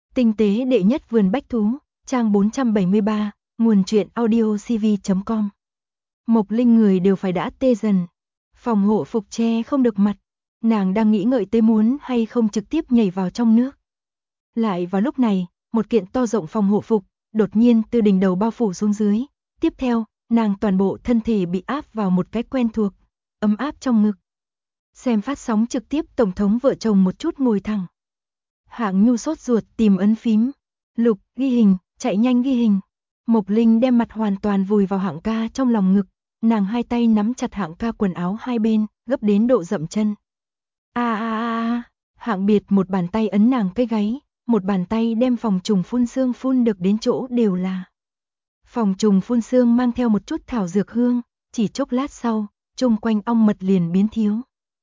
Tinh tế đệ nhất vườn bách thú, trang 473, nguồn truyện audiocv.com. Mộc Linh người đều phải đã tê dần. Phòng hộ phục che không được mặt. Nàng đang nghĩ ngợi tới muốn hay không trực tiếp nhảy vào trong nước. Lại vào lúc này, một kiện to rộng phòng hộ phục, đột nhiên từ đỉnh đầu bao phủ xuống dưới. Tiếp theo, nàng toàn bộ thân thể bị áp vào một cái quen thuộc, ấm áp trong ngực. Xem phát sóng trực tiếp tổng thống vợ chồng một chút ngồi thẳng. Hạng Nhu sốt ruột tìm ấn phím. Lục, ghi hình, chạy nhanh ghi hình. Mộc Linh đem mặt hoàn toàn vùi vào Hạng ca trong lòng ngực. Nàng hai tay nắm chặt Hạng ca quần áo hai bên, gấp đến độ dậm chân. Hạng Biệt một bàn tay ấn nàng cái gáy, một bàn tay đem phòng trùng phun sương phun được đến chỗ đều là. Phòng trùng phun sương mang theo một chút thảo dược hương, chỉ chốc lát sau, chung quanh ong mật liền biến thiếu.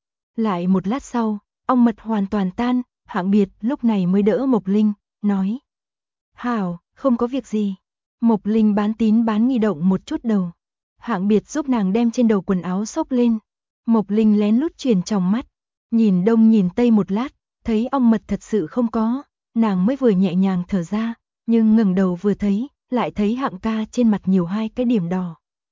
Lại một lát sau, ong mật hoàn toàn tan. Hạng Biệt lúc này mới đỡ Mộc Linh, nói. Hảo, không có việc gì. Mộc Linh bán tín bán nghi động một chút đầu. Hạng Biệt giúp nàng đem trên đầu quần áo xốc lên. Mộc Linh lén lút chuyển tròng mắt, nhìn đông nhìn tây một lát, thấy ong mật thật sự không có, nàng mới vừa nhẹ nhàng thở ra, nhưng ngẩng đầu vừa thấy, lại thấy Hạng ca trên mặt nhiều hai cái điểm đỏ.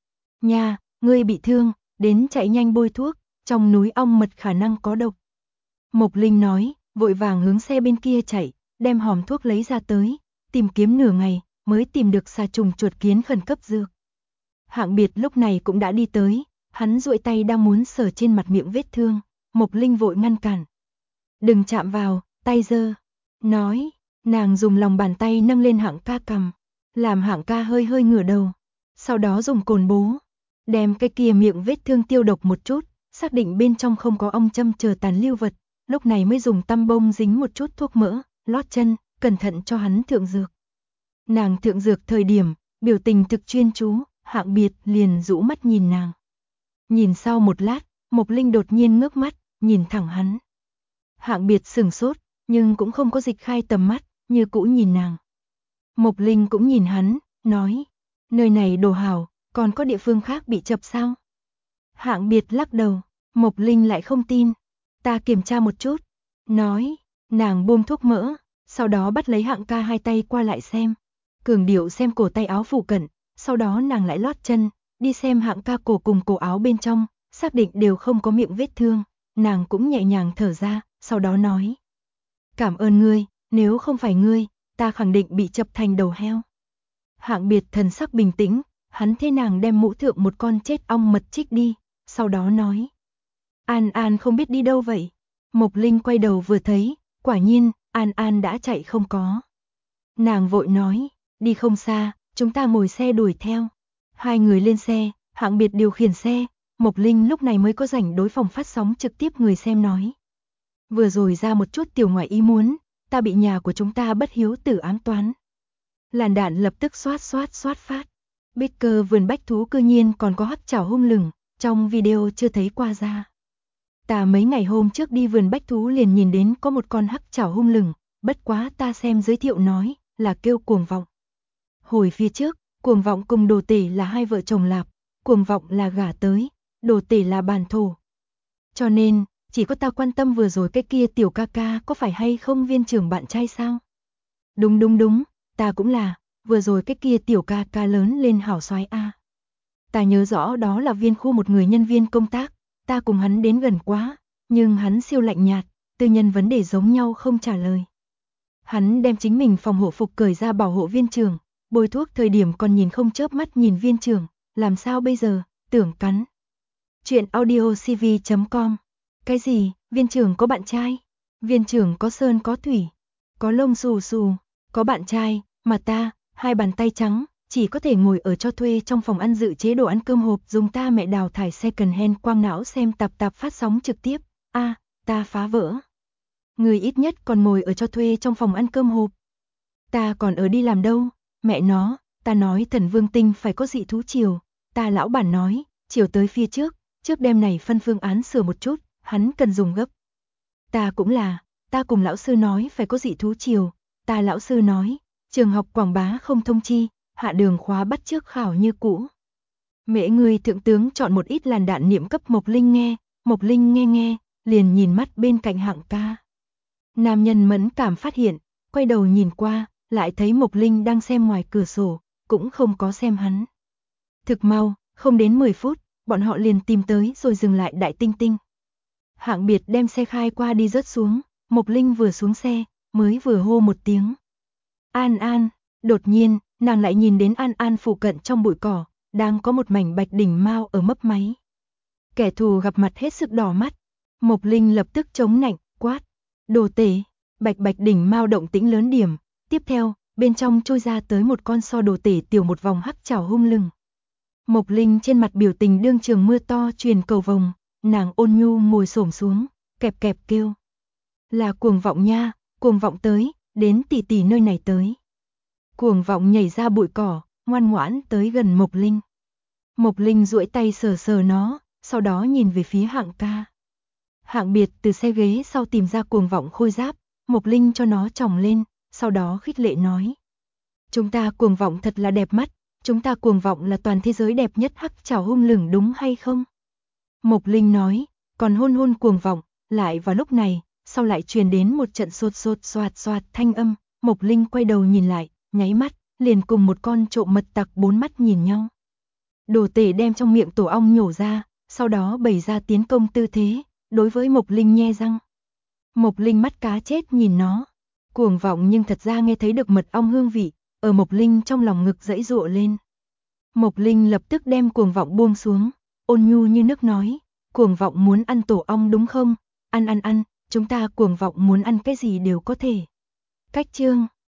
Nha, ngươi bị thương, đến chạy nhanh bôi thuốc, trong núi ong mật khả năng có độc. Mộc Linh nói, vội vàng hướng xe bên kia chạy, đem hòm thuốc lấy ra tới, tìm kiếm nửa ngày, mới tìm được xà trùng chuột kiến khẩn cấp dược. Hạng Biệt lúc này cũng đã đi tới, hắn duỗi tay đang muốn sờ trên mặt miệng vết thương, Mộc Linh vội ngăn cản. Đừng chạm vào, tay dơ. Nói, nàng dùng lòng bàn tay nâng lên Hạng ca cằm, làm Hạng ca hơi hơi ngửa đầu, sau đó dùng cồn bố, đem cái kia miệng vết thương tiêu độc một chút, xác định bên trong không có ong châm chờ tàn lưu vật. Lúc này mới dùng tăm bông dính một chút thuốc mỡ, lót chân, cẩn thận cho hắn thượng dược. Nàng thượng dược thời điểm, biểu tình thực chuyên chú, Hạng Biệt liền rũ mắt nhìn nàng. Nhìn sau một lát, Mộc Linh đột nhiên ngước mắt, nhìn thẳng hắn. Hạng Biệt sửng sốt, nhưng cũng không có dịch khai tầm mắt, như cũ nhìn nàng. Mộc Linh cũng nhìn hắn, nói, nơi này đồ hảo, còn có địa phương khác bị chập sao? Hạng Biệt lắc đầu, Mộc Linh lại không tin. Ta kiểm tra một chút, nói, nàng buông thuốc mỡ, sau đó bắt lấy Hạng ca hai tay qua lại xem, cường điệu xem cổ tay áo phụ cận, sau đó nàng lại lót chân, đi xem Hạng ca cổ cùng cổ áo bên trong, xác định đều không có miệng vết thương, nàng cũng nhẹ nhàng thở ra, sau đó nói. Cảm ơn ngươi, nếu không phải ngươi, ta khẳng định bị chập thành đầu heo. Hạng Biệt thần sắc bình tĩnh, hắn thế nàng đem mũ thượng một con chết ong mật trích đi, sau đó nói. An An không biết đi đâu vậy? Mộc Linh quay đầu vừa thấy, quả nhiên, An An đã chạy không có. Nàng vội nói, đi không xa, chúng ta ngồi xe đuổi theo. Hai người lên xe, Hạng Biệt điều khiển xe, Mộc Linh lúc này mới có rảnh đối phòng phát sóng trực tiếp người xem nói. Vừa rồi ra một chút tiểu ngoại ý muốn, ta bị nhà của chúng ta bất hiếu tử ám toán. Làn đạn lập tức xoát phát. Baker vườn bách thú cư nhiên còn có hắc chảo hung lừng, trong video chưa thấy qua ra. Ta mấy ngày hôm trước đi vườn bách thú liền nhìn đến có một con hắc chảo hung lừng, bất quá ta xem giới thiệu nói là kêu Cuồng Vọng. Hồi phía trước, Cuồng Vọng cùng Đồ Tể là hai vợ chồng lạp, Cuồng Vọng là gả tới, Đồ Tể là bàn thổ. Cho nên, chỉ có ta quan tâm vừa rồi cái kia tiểu ca ca có phải hay không viên trưởng bạn trai sao? Đúng, ta cũng là, vừa rồi cái kia tiểu ca ca lớn lên hảo soái a. Ta nhớ rõ đó là viên khu một người nhân viên công tác. Ta cùng hắn đến gần quá, nhưng hắn siêu lạnh nhạt, tư nhân vấn đề giống nhau không trả lời. Hắn đem chính mình phòng hộ phục cởi ra bảo hộ viên trưởng, bôi thuốc thời điểm còn nhìn không chớp mắt nhìn viên trưởng, làm sao bây giờ, tưởng cắn. Chuyện audiocv.com. Cái gì, viên trưởng có bạn trai? Viên trưởng có sơn có thủy, có lông xù xù, có bạn trai, mà ta, hai bàn tay trắng. Chỉ có thể ngồi ở cho thuê trong phòng ăn dự chế đồ ăn cơm hộp dùng ta mẹ đào thải second hand quang não xem tạp phát sóng trực tiếp. Ta phá vỡ. Người ít nhất còn ngồi ở cho thuê trong phòng ăn cơm hộp. Ta còn ở đi làm đâu, mẹ nó, ta nói Thần Vương Tinh phải có dị thú chiều. Ta lão bản nói, chiều tới phía trước đêm này phân phương án sửa một chút, hắn cần dùng gấp. Ta cũng là, ta cùng lão sư nói phải có dị thú chiều. Ta lão sư nói, trường học quảng bá không thông chi. Hạ đường khóa bắt trước khảo như cũ. Mẹ người thượng tướng chọn một ít làn đạn niệm cấp Mộc Linh nghe, Mộc Linh nghe, liền nhìn mắt bên cạnh Hạng ca. Nam nhân mẫn cảm phát hiện, quay đầu nhìn qua, lại thấy Mộc Linh đang xem ngoài cửa sổ, cũng không có xem hắn. Thực mau, không đến 10 phút, bọn họ liền tìm tới rồi dừng lại Đại Tinh Tinh. Hạng Biệt đem xe khai qua đi rớt xuống, Mộc Linh vừa xuống xe, mới vừa hô một tiếng. An An, đột nhiên, nàng lại nhìn đến An An phụ cận trong bụi cỏ, đang có một mảnh bạch đỉnh mao ở mấp máy. Kẻ thù gặp mặt hết sức đỏ mắt, Mộc Linh lập tức chống nạnh, quát. Đồ tể, bạch bạch đỉnh mao động tĩnh lớn điểm, tiếp theo, bên trong trôi ra tới một con so đồ tể tiểu một vòng hắc chảo hung lưng. Mộc Linh trên mặt biểu tình đương trường mưa to truyền cầu vồng, nàng ôn nhu ngồi xổm xuống, kẹp kẹp kêu. Là Cuồng Vọng nha, Cuồng Vọng tới, đến tỷ tỷ nơi này tới. Cuồng Vọng nhảy ra bụi cỏ, ngoan ngoãn tới gần Mộc Linh. Mộc Linh duỗi tay sờ sờ nó, sau đó nhìn về phía Hạng ca. Hạng Biệt từ xe ghế sau tìm ra Cuồng Vọng khôi giáp, Mộc Linh cho nó tròng lên, sau đó khích lệ nói. Chúng ta Cuồng Vọng thật là đẹp mắt, chúng ta Cuồng Vọng là toàn thế giới đẹp nhất hắc chảo hung lửng đúng hay không? Mộc Linh nói, còn hôn hôn Cuồng Vọng, lại vào lúc này, sau lại truyền đến một trận sột sột xoạt xoạt thanh âm, Mộc Linh quay đầu nhìn lại, nháy mắt, liền cùng một con trộm mật tặc bốn mắt nhìn nhau. Đồ tể đem trong miệng tổ ong nhổ ra, sau đó bày ra tiến công tư thế, đối với Mộc Linh nhe răng. Mộc Linh mắt cá chết nhìn nó, Cuồng Vọng nhưng thật ra nghe thấy được mật ong hương vị, ở Mộc Linh trong lòng ngực giãy giụa lên. Mộc Linh lập tức đem Cuồng Vọng buông xuống, ôn nhu như nước nói, Cuồng Vọng muốn ăn tổ ong đúng không? Ăn ăn ăn, chúng ta Cuồng Vọng muốn ăn cái gì đều có thể. Cách chương